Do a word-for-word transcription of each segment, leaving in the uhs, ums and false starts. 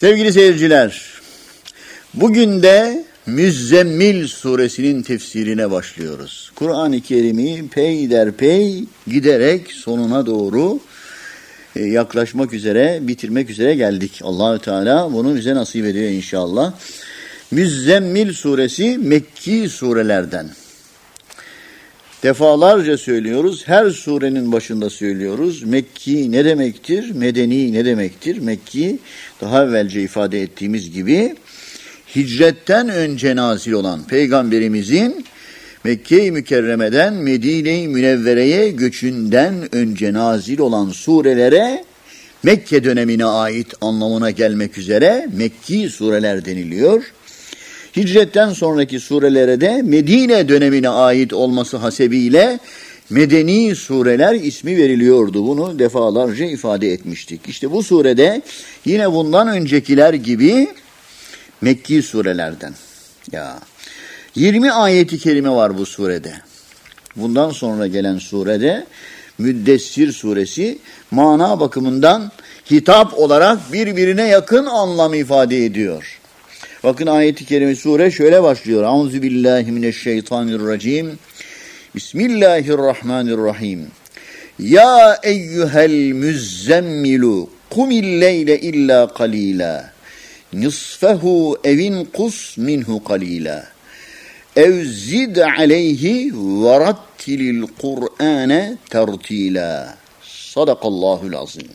Sevgili seyirciler, bugün de Müzzemmil suresinin tefsirine başlıyoruz. Kur'an-ı Kerim'i peyderpey giderek sonuna doğru yaklaşmak üzere, bitirmek üzere geldik. Allah-u Teala bunu bize nasip ediyor inşallah. Müzzemmil suresi Mekki surelerden. Defalarca söylüyoruz, her surenin başında söylüyoruz. Mekki ne demektir, medeni ne demektir? Mekki, daha evvelce ifade ettiğimiz gibi, hicretten önce nazil olan Peygamberimizin Mekke-i Mükerreme'den Medine-i Münevvere'ye göçünden önce nazil olan surelere Mekke dönemine ait anlamına gelmek üzere Mekki sureler deniliyor. Hicretten sonraki surelere de Medine dönemine ait olması hasebiyle Medeni sureler ismi veriliyordu. Bunu defalarca ifade etmiştik. İşte bu surede yine bundan öncekiler gibi Mekki surelerden. Ya yirmi ayeti kerime var bu surede. Bundan sonra gelen surede Müddessir suresi mana bakımından hitap olarak birbirine yakın anlam ifade ediyor. Bakın ayeti kerime sure şöyle başlıyor. Euzubillahimineşşeytanirracim. Bismillahirrahmanirrahim. Ya eyyuhel müzzemmilu kumil leyle illa qalila. Nisfehu evin kus minhu qalila. Ev zid aleyhi ve rattilil Kur'ane tertila. Sadakallahul azim.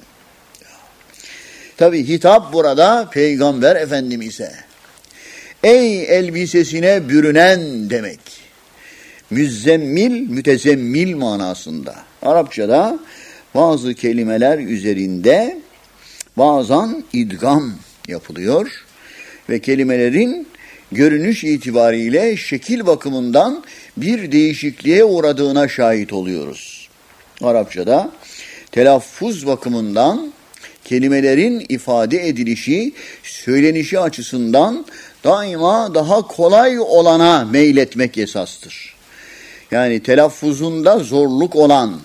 Tabi hitap burada Peygamber Efendimiz'e. Ey elbisesine bürünen demek. Müzzemmil, mütezemmil manasında. Arapçada bazı kelimeler üzerinde bazen idgam yapılıyor ve kelimelerin görünüş itibariyle şekil bakımından bir değişikliğe uğradığına şahit oluyoruz. Arapçada telaffuz bakımından kelimelerin ifade edilişi, söylenişi açısından daima daha kolay olana meyletmek esastır. Yani telaffuzunda zorluk olan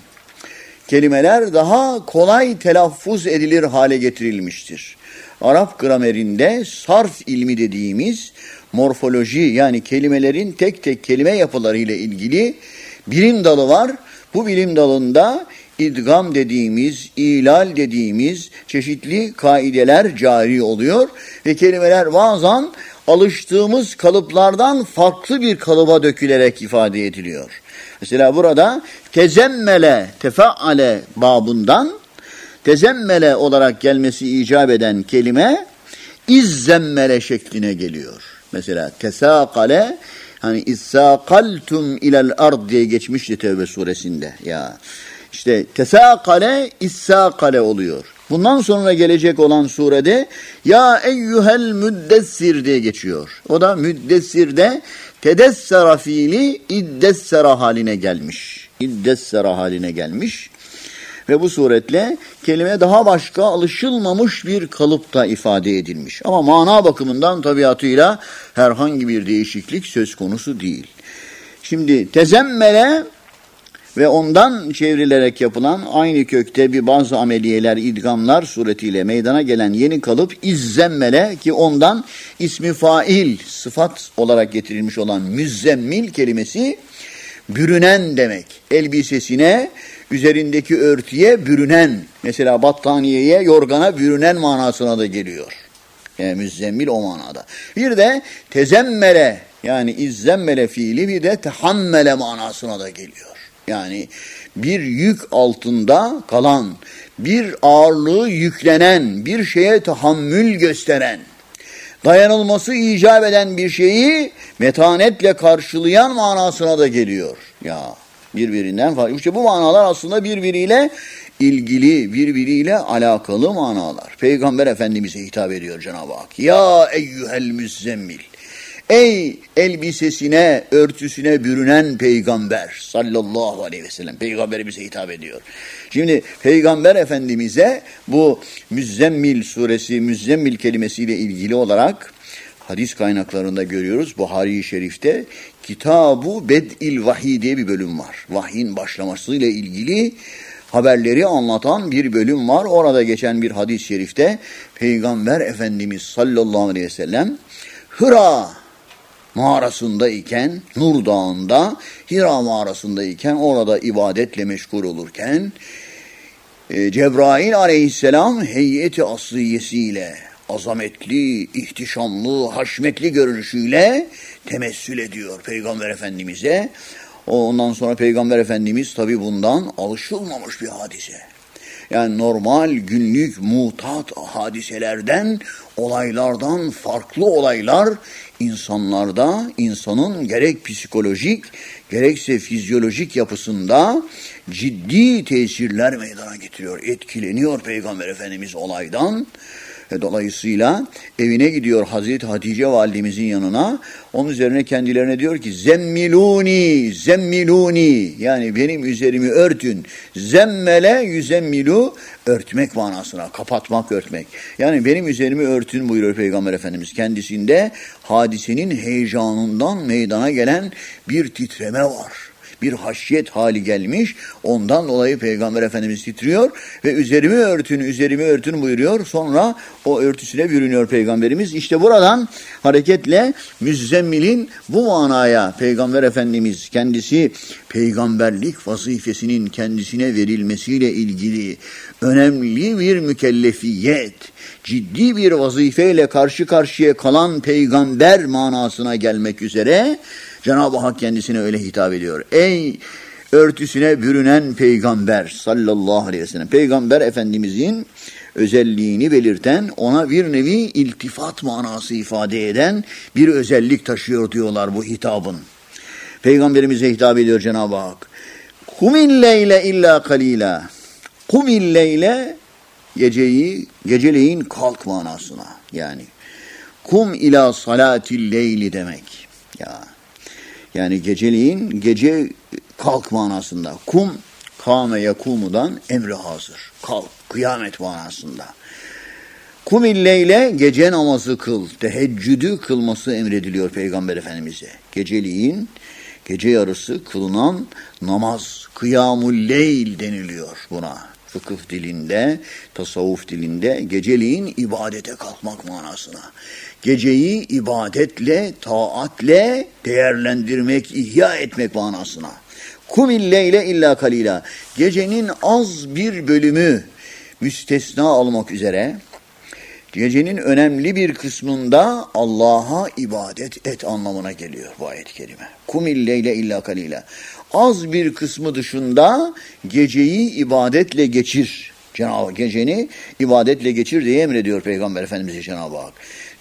kelimeler daha kolay telaffuz edilir hale getirilmiştir. Arap gramerinde sarf ilmi dediğimiz morfoloji, yani kelimelerin tek tek kelime yapılarıyla ilgili bilim dalı var. Bu bilim dalında idgam dediğimiz, ilal dediğimiz çeşitli kaideler cari oluyor ve kelimeler bazen alıştığımız kalıplardan farklı bir kalıba dökülerek ifade ediliyor. Mesela burada tezemmele, tefaale babından tezemmele olarak gelmesi icap eden kelime izzemmele şekline geliyor. Mesela tesakale, hani issakaltum ilel ard diye geçmişti Tevbe suresinde. Ya işte tesakale, issakale oluyor. Bundan sonra gelecek olan surede ya eyyuhel müddessir diye geçiyor. O da müddessirde tedessera fiili iddessera haline gelmiş. İddessera haline gelmiş. Ve bu suretle kelime daha başka alışılmamış bir kalıpta ifade edilmiş. Ama mana bakımından tabiatıyla herhangi bir değişiklik söz konusu değil. Şimdi tezemmele ve ondan çevrilerek yapılan aynı kökte bir bazı ameliyeler, idgamlar suretiyle meydana gelen yeni kalıp izzemmele, ki ondan ismi fail sıfat olarak getirilmiş olan müzzemmil kelimesi bürünen demek. Elbisesine, üzerindeki örtüye bürünen, mesela battaniyeye, yorgana bürünen manasına da geliyor. Yani müzzemmil o manada. Bir de tezemmele, yani izzemmele fiili, bir de tehammele manasına da geliyor. Yani bir yük altında kalan, bir ağırlığı yüklenen, bir şeye tahammül gösteren, dayanılması icap eden bir şeyi metanetle karşılayan manasına da geliyor. Ya birbirinden farklı. İşte bu manalar aslında birbiriyle ilgili, birbiriyle alakalı manalar. Peygamber Efendimiz'e hitap ediyor Cenab-ı Hak. Ya eyyuhel müzzemmil. Ey elbisesine, örtüsüne bürünen peygamber sallallahu aleyhi ve sellem. Peygamberimize hitap ediyor. Şimdi Peygamber Efendimiz'e bu Müzzemmil suresi, Müzzemmil kelimesiyle ilgili olarak hadis kaynaklarında görüyoruz. Buhari-i Şerif'te Kitab-ı Bed'il Vahiy diye bir bölüm var. Vahyin başlamasıyla ilgili haberleri anlatan bir bölüm var. Orada geçen bir hadis-i şerifte Peygamber Efendimiz sallallahu aleyhi ve sellem Hıra mağarasındayken, Nur Dağı'nda Hira mağarasındayken, orada ibadetle meşgul olurken e, Cebrail aleyhisselam heyeti asliyesiyle, azametli, ihtişamlı, haşmetli görünüşüyle temessül ediyor Peygamber Efendimiz'e. Ondan sonra Peygamber Efendimiz tabi bundan alışılmamış bir hadise. Yani normal günlük mutat hadiselerden, olaylardan farklı olaylar insanlarda, insanın gerek psikolojik gerekse fizyolojik yapısında ciddi tesirler meydana getiriyor. Etkileniyor Peygamber Efendimiz olaydan. Dolayısıyla evine gidiyor Hazreti Hatice validemizin yanına. Onun üzerine kendilerine diyor ki zemmiluni, zemmiluni, yani benim üzerimi örtün. Zemmele yüzemmilu, örtmek manasına, kapatmak, örtmek. Yani benim üzerimi örtün buyuruyor Peygamber Efendimiz. Kendisinde hadisenin heyecanından meydana gelen bir titreme var. Bir haşyet hali gelmiş. Ondan dolayı Peygamber Efendimiz titriyor ve üzerimi örtün, üzerimi örtün buyuruyor. Sonra o örtüsüne bürünüyor Peygamberimiz. İşte buradan hareketle müzzemmilin bu manaya Peygamber Efendimiz kendisi peygamberlik vazifesinin kendisine verilmesiyle ilgili önemli bir mükellefiyet, ciddi bir vazifeyle karşı karşıya kalan peygamber manasına gelmek üzere Cenab-ı Hak kendisine öyle hitap ediyor. Ey örtüsüne bürünen peygamber sallallahu aleyhi ve sellem. Peygamber Efendimizin özelliğini belirten, ona bir nevi iltifat manası ifade eden bir özellik taşıyor diyorlar bu hitabın. Peygamberimize hitap ediyor Cenab-ı Hak. Kumil leyle illa kalila. Kumil leyle, geceyi, geceleyin kalk manasına. Yani kum ila salatil leyli demek. Ya. Yani geceliğin gece kalk manasında. Kum, kâme yakumudan emri hazır. Kalk, kıyamet manasında. Kum illeyle gece namazı kıl. Teheccüdü kılması emrediliyor Peygamber Efendimiz'e. Geceliğin gece yarısı kılınan namaz. Kıyamul leyl deniliyor buna. Fıkıh dilinde, tasavvuf dilinde geceliğin ibadete kalkmak manasına. Geceyi ibadetle, taatle değerlendirmek, ihya etmek manasına. Kumil leyle illa kalila. Gecenin az bir bölümü müstesna almak üzere, gecenin önemli bir kısmında Allah'a ibadet et anlamına geliyor bu ayet-i kerime. Kumil leyle illa kalila. Az bir kısmı dışında geceyi ibadetle geçir. Cenab-ı Hak geceni ibadetle geçir diye emrediyor Peygamber Efendimiz'e Cenab-ı Hak.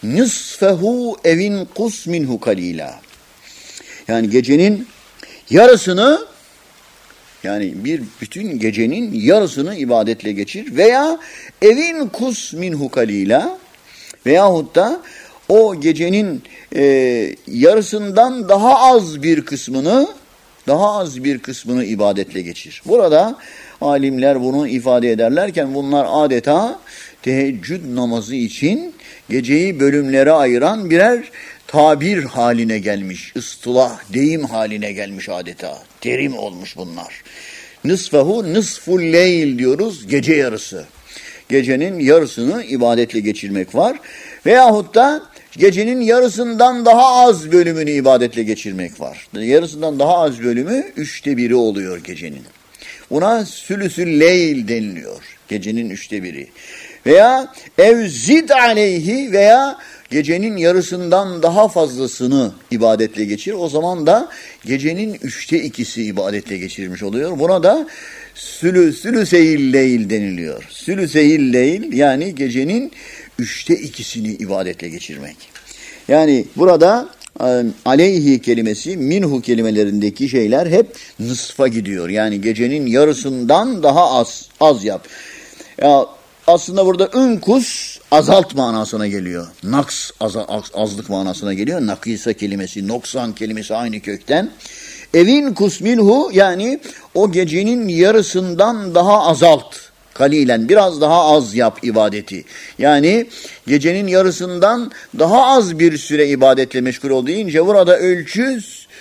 Nisfehu evin kus minhu kalila. Yani gecenin yarısını, yani bir bütün gecenin yarısını ibadetle geçir veya evin kus minhu kalila veyahut da o gecenin e, yarısından daha az bir kısmını daha az bir kısmını ibadetle geçir. Burada alimler bunu ifade ederlerken bunlar adeta teheccüd namazı için geceyi bölümlere ayıran birer tabir haline gelmiş, ıstılah, deyim haline gelmiş adeta. Terim olmuş bunlar. Nısfehu, nısful leyl diyoruz, gece yarısı. Gecenin yarısını ibadetle geçirmek var. Veyahut da gecenin yarısından daha az bölümünü ibadetle geçirmek var. Yarısından daha az bölümü üçte biri oluyor gecenin. Buna sülüsül leyl deniliyor. Gecenin üçte biri. Veya ev zid aleyhi, veya gecenin yarısından daha fazlasını ibadetle geçir. O zaman da gecenin üçte ikisi ibadetle geçirmiş oluyor. Buna da sülü, sülüseyil leyl deniliyor. Sülüseyil leyl, yani gecenin üçte ikisini ibadetle geçirmek. Yani burada aleyhi kelimesi, minhu kelimelerindeki şeyler hep nısfa gidiyor. Yani gecenin yarısından daha az, az yap. Ya aslında burada ünkus azalt manasına geliyor. Naks az, az, azlık manasına geliyor. Nakisa kelimesi, noksan kelimesi aynı kökten. Evin kus minhu, yani o gecenin yarısından daha azalt. Kalilen, biraz daha az yap ibadeti. Yani gecenin yarısından daha az bir süre ibadetle meşgul ol deyince burada ölçü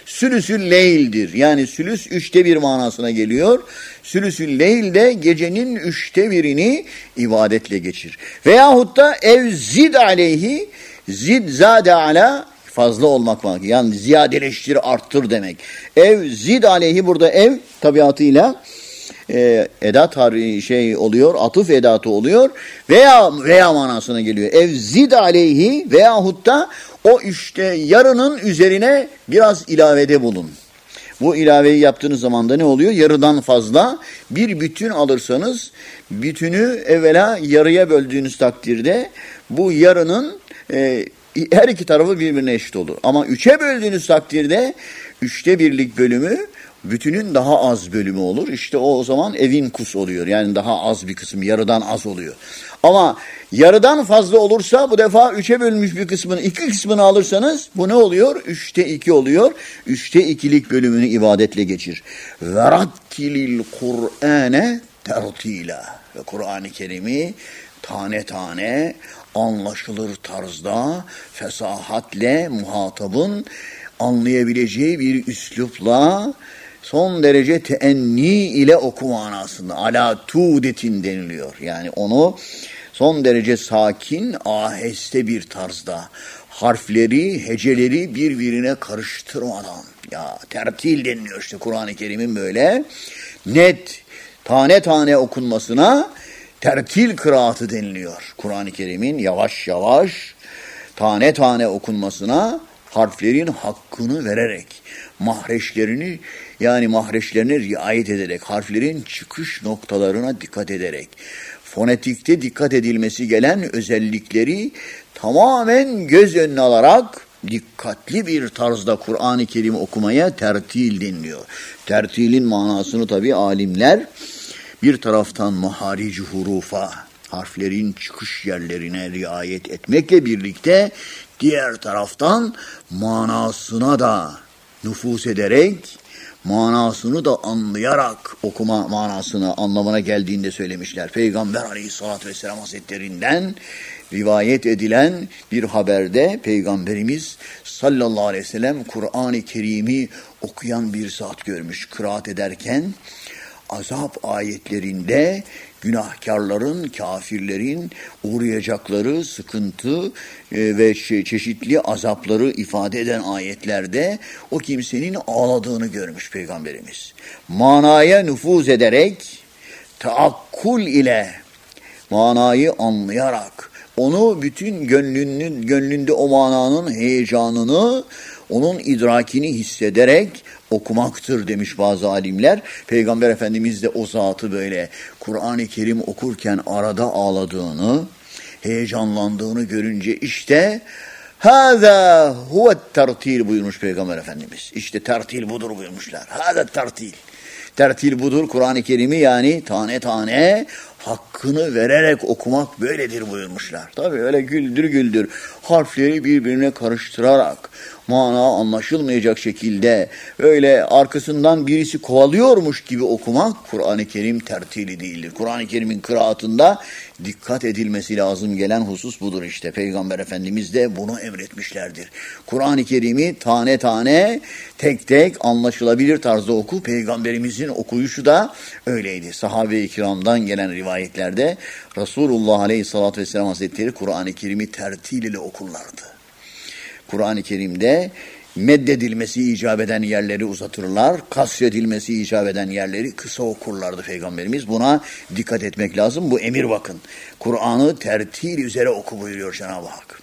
sülüsül leyl'dir. Yani sülüs üçte bir manasına geliyor. Sülüsül leyl de gecenin üçte birini ibadetle geçir. Veyahut da ev zid aleyhi, zid zade ala, fazla olmak var. Yani ziyadeleştir, arttır demek. Ev zid aleyhi, burada ev tabiatıyla e, edat şey oluyor, atıf edatı oluyor veya veya manasına geliyor. Ev zid aleyhi veyahut da o işte yarının üzerine biraz ilavede bulun. Bu ilaveyi yaptığınız zaman da ne oluyor? Yarıdan fazla bir bütün alırsanız, bütünü evvela yarıya böldüğünüz takdirde bu yarının e, her iki tarafı birbirine eşit olur. Ama üçe böldüğünüz takdirde üçte birlik bölümü bütünün daha az bölümü olur. İşte o, o zaman evin kus oluyor. Yani daha az bir kısım, yarıdan az oluyor. Ama yarıdan fazla olursa bu defa üçe bölünmüş bir kısmını, iki kısmını alırsanız bu ne oluyor? Üçte iki oluyor. Üçte ikilik bölümünü ibadetle geçir. Verattilil Kur'ane tertila. Ve Kur'an-ı Kerim'i tane tane anlaşılır tarzda, fesahatle muhatabın anlayabileceği bir üslupla, son derece teenni ile oku manasında. Ala tudetin deniliyor. Yani onu son derece sakin, aheste bir tarzda, harfleri, heceleri birbirine karıştırmadan, ya tertil deniliyor işte Kur'an-ı Kerim'in böyle net, tane tane okunmasına tertil kıraatı deniliyor. Kur'an-ı Kerim'in yavaş yavaş, tane tane okunmasına harflerin hakkını vererek, mahreçlerini yani mahreçlerine riayet ederek, harflerin çıkış noktalarına dikkat ederek, fonetikte dikkat edilmesi gelen özellikleri tamamen göz önüne alarak dikkatli bir tarzda Kur'an-ı Kerim okumaya tertil deniliyor. Tertilin manasını tabii alimler bir taraftan maharic-i hurufa, harflerin çıkış yerlerine riayet etmekle birlikte diğer taraftan manasına da nüfuz ederek, manasını da anlayarak okuma manasını anlamına geldiğinde söylemişler. Peygamber Aleyhisselatü Vesselam Hazretlerinden rivayet edilen bir haberde Peygamberimiz sallallahu aleyhi ve sellem Kur'an-ı Kerim'i okuyan bir zat görmüş. Kıraat ederken azap ayetlerinde günahkarların, kafirlerin uğrayacakları sıkıntı ve çeşitli azapları ifade eden ayetlerde o kimsenin ağladığını görmüş Peygamberimiz. Manaya nüfuz ederek, taakkul ile, manayı anlayarak, onu bütün gönlünün, gönlünde o mananın heyecanını, onun idrakini hissederek okumaktır demiş bazı alimler. Peygamber Efendimiz de o zatı böyle Kur'an-ı Kerim okurken arada ağladığını, heyecanlandığını görünce işte hâzâ huvet tertil buyurmuş Peygamber Efendimiz. İşte tertil budur buyurmuşlar. Hâzâ tertil. Tertil budur, Kur'an-ı Kerim'i yani tane tane hakkını vererek okumak böyledir buyurmuşlar. Tabii öyle güldür güldür harfleri birbirine karıştırarak, mana anlaşılmayacak şekilde öyle arkasından birisi kovalıyormuş gibi okumak Kur'an-ı Kerim tertili değildir. Kur'an-ı Kerim'in kıraatında dikkat edilmesi lazım gelen husus budur işte. Peygamber Efendimiz de bunu emretmişlerdir. Kur'an-ı Kerim'i tane tane, tek tek anlaşılabilir tarzda oku. Peygamberimizin okuyuşu da öyleydi. Sahabe-i kiramdan gelen rivayetlerde Resulullah Aleyhisselatü Vesselam Hazretleri Kur'an-ı Kerim'i tertil ile okurlardı. Kur'an-ı Kerim'de meddedilmesi icap eden yerleri uzatırlar, kasredilmesi icap eden yerleri kısa okurlardı Peygamberimiz. Buna dikkat etmek lazım. Bu emir bakın. Kur'an'ı tertil üzere oku buyuruyor Cenab-ı Hak.